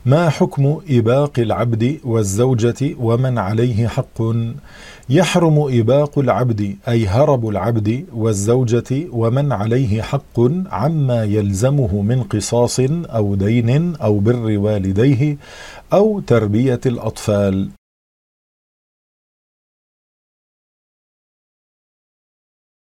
ما حكم إباق العبد والزوجة ومن عليه حق؟ يحرم إباق العبد أي هرب العبد والزوجة ومن عليه حق عما يلزمه من قصاص أو دين أو بر والديه أو تربية الأطفال.